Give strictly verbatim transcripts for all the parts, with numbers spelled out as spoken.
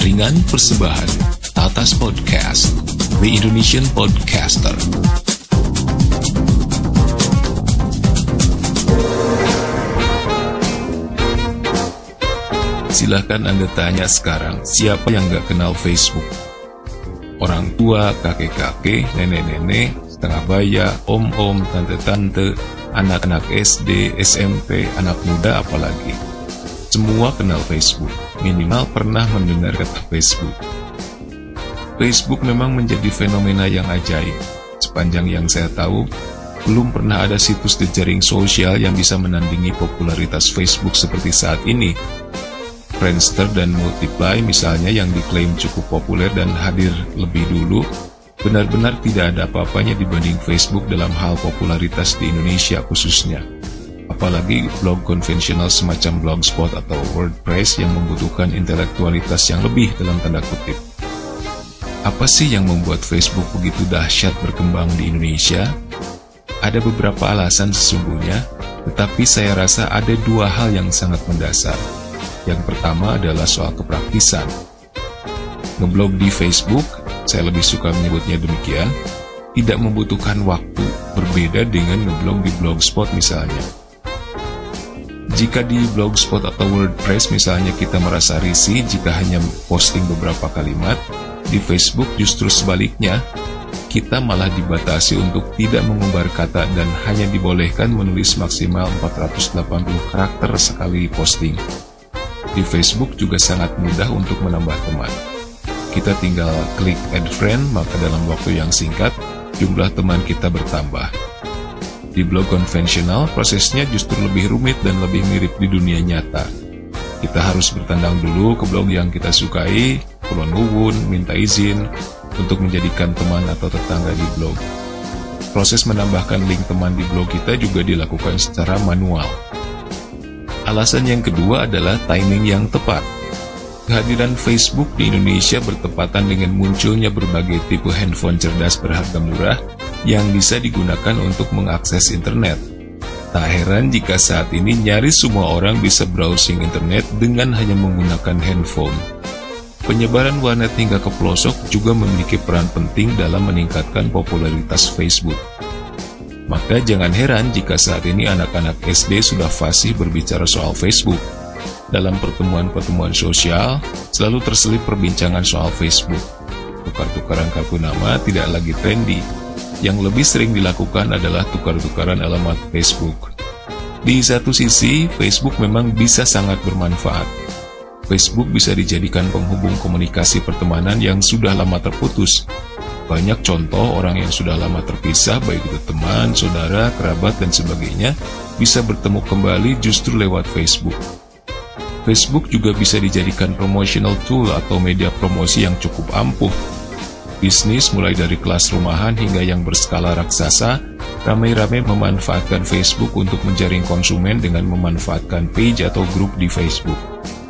Jaringan persembahan Tatas Podcast, The Indonesian Podcaster. Silahkan Anda tanya sekarang, siapa yang gak kenal Facebook? Orang tua, kakek-kakek, nenek-nenek, setengah baya, om-om, tante-tante, anak-anak S D, S M P, anak muda apalagi. Semua kenal Facebook, minimal pernah mendengar kata Facebook. Facebook memang menjadi fenomena yang ajaib. Sepanjang yang saya tahu, belum pernah ada situs jejaring sosial yang bisa menandingi popularitas Facebook seperti saat ini. Friendster dan Multiply misalnya yang diklaim cukup populer dan hadir lebih dulu, benar-benar tidak ada apa-apanya dibanding Facebook dalam hal popularitas di Indonesia khususnya. Apalagi blog konvensional semacam Blogspot atau WordPress yang membutuhkan intelektualitas yang lebih dalam tanda kutip. Apa sih yang membuat Facebook begitu dahsyat berkembang di Indonesia? Ada beberapa alasan sesungguhnya, tetapi saya rasa ada dua hal yang sangat mendasar. Yang pertama adalah soal kepraktisan. Ngeblog di Facebook, saya lebih suka menyebutnya demikian, tidak membutuhkan waktu, berbeda dengan ngeblog di Blogspot misalnya. Jika di Blogspot atau WordPress misalnya kita merasa risih jika hanya posting beberapa kalimat, di Facebook justru sebaliknya, kita malah dibatasi untuk tidak mengumbar kata dan hanya dibolehkan menulis maksimal empat ratus delapan puluh karakter sekali posting. Di Facebook juga sangat mudah untuk menambah teman. Kita tinggal klik add friend, maka dalam waktu yang singkat, jumlah teman kita bertambah. Di blog konvensional, prosesnya justru lebih rumit dan lebih mirip di dunia nyata. Kita harus bertandang dulu ke blog yang kita sukai, perlu nuwun, minta izin, untuk menjadikan teman atau tetangga di blog. Proses menambahkan link teman di blog kita juga dilakukan secara manual. Alasan yang kedua adalah timing yang tepat. Kehadiran Facebook di Indonesia bertepatan dengan munculnya berbagai tipe handphone cerdas berharga murah yang bisa digunakan untuk mengakses internet. Tak heran jika saat ini nyaris semua orang bisa browsing internet dengan hanya menggunakan handphone. Penyebaran warnet hingga ke pelosok juga memiliki peran penting dalam meningkatkan popularitas Facebook. Maka jangan heran jika saat ini anak-anak S D sudah fasih berbicara soal Facebook. Dalam pertemuan-pertemuan sosial, selalu terselip perbincangan soal Facebook. Tukar-tukaran kartu nama tidak lagi trendy. Yang lebih sering dilakukan adalah tukar-tukaran alamat Facebook. Di satu sisi, Facebook memang bisa sangat bermanfaat. Facebook bisa dijadikan penghubung komunikasi pertemanan yang sudah lama terputus. Banyak contoh orang yang sudah lama terpisah, baik itu teman, saudara, kerabat, dan sebagainya, bisa bertemu kembali justru lewat Facebook. Facebook juga bisa dijadikan promotional tool atau media promosi yang cukup ampuh. Bisnis mulai dari kelas rumahan hingga yang berskala raksasa, ramai-ramai memanfaatkan Facebook untuk menjaring konsumen dengan memanfaatkan page atau grup di Facebook.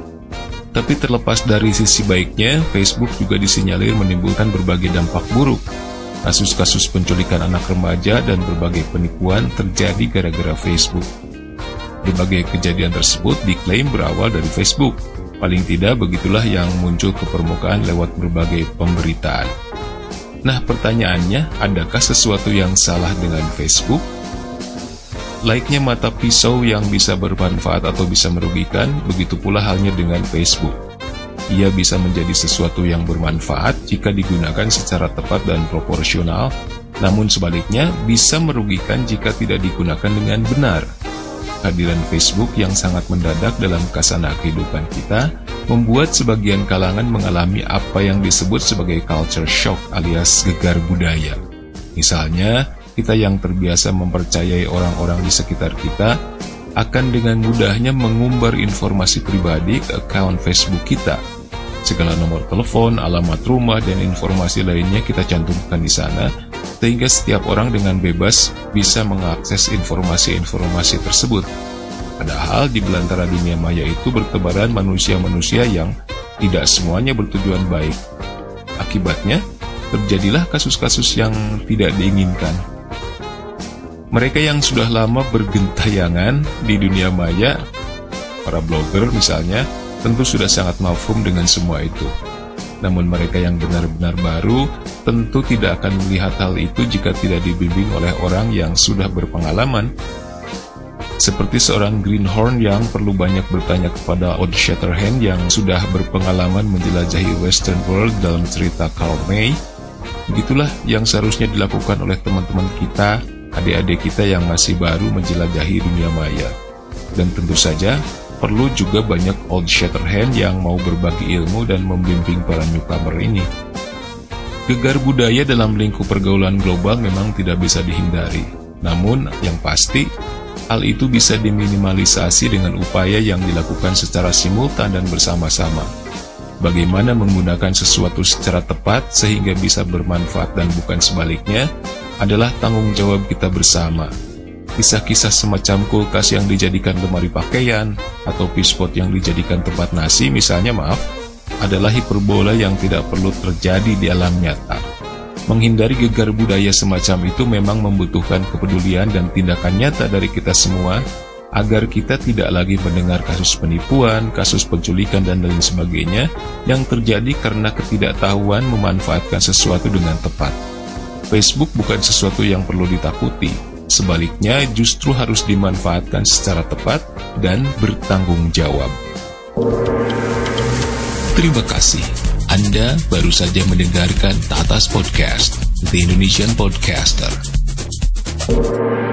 Tapi terlepas dari sisi baiknya, Facebook juga disinyalir menimbulkan berbagai dampak buruk. Kasus-kasus penculikan anak remaja dan berbagai penipuan terjadi gara-gara Facebook. Berbagai kejadian tersebut diklaim berawal dari Facebook. Paling tidak begitulah yang muncul ke permukaan lewat berbagai pemberitaan. Nah, pertanyaannya, adakah sesuatu yang salah dengan Facebook? Layaknya mata pisau yang bisa bermanfaat atau bisa merugikan, begitu pula halnya dengan Facebook. Ia bisa menjadi sesuatu yang bermanfaat jika digunakan secara tepat dan proporsional, namun sebaliknya bisa merugikan jika tidak digunakan dengan benar. Kehadiran Facebook yang sangat mendadak dalam kasanah kehidupan kita membuat sebagian kalangan mengalami apa yang disebut sebagai culture shock alias gegar budaya. Misalnya, kita yang terbiasa mempercayai orang-orang di sekitar kita akan dengan mudahnya mengumbar informasi pribadi ke akun Facebook kita. Segala nomor telepon, alamat rumah, dan informasi lainnya kita cantumkan di sana, sehingga setiap orang dengan bebas bisa mengakses informasi-informasi tersebut. Padahal di belantara dunia maya itu bertebaran manusia-manusia yang tidak semuanya bertujuan baik. Akibatnya, terjadilah kasus-kasus yang tidak diinginkan. Mereka yang sudah lama bergentayangan di dunia maya, para blogger misalnya, tentu sudah sangat mafhum dengan semua itu. Namun mereka yang benar-benar baru tentu tidak akan melihat hal itu jika tidak dibimbing oleh orang yang sudah berpengalaman. Seperti seorang greenhorn yang perlu banyak bertanya kepada Old Shatterhand yang sudah berpengalaman menjelajahi Western World dalam cerita Karl May. Begitulah yang seharusnya dilakukan oleh teman-teman kita, adik-adik kita yang masih baru menjelajahi dunia maya. Dan tentu saja, perlu juga banyak Old Shatterhand yang mau berbagi ilmu dan membimbing para newcomer ini. Gegar budaya dalam lingkup pergaulan global memang tidak bisa dihindari. Namun, yang pasti, hal itu bisa diminimalisasi dengan upaya yang dilakukan secara simultan dan bersama-sama. Bagaimana menggunakan sesuatu secara tepat sehingga bisa bermanfaat dan bukan sebaliknya adalah tanggung jawab kita bersama. Kisah-kisah semacam kulkas yang dijadikan lemari pakaian atau pispot yang dijadikan tempat nasi misalnya maaf, adalah hiperbola yang tidak perlu terjadi di alam nyata. Menghindari gegar budaya semacam itu memang membutuhkan kepedulian dan tindakan nyata dari kita semua, agar kita tidak lagi mendengar kasus penipuan, kasus penculikan dan lain sebagainya yang terjadi karena ketidaktahuan memanfaatkan sesuatu dengan tepat. Facebook bukan sesuatu yang perlu ditakuti. Sebaliknya, justru harus dimanfaatkan secara tepat dan bertanggung jawab. Terima kasih. Anda baru saja mendengarkan Tatas Podcast, The Indonesian Podcaster.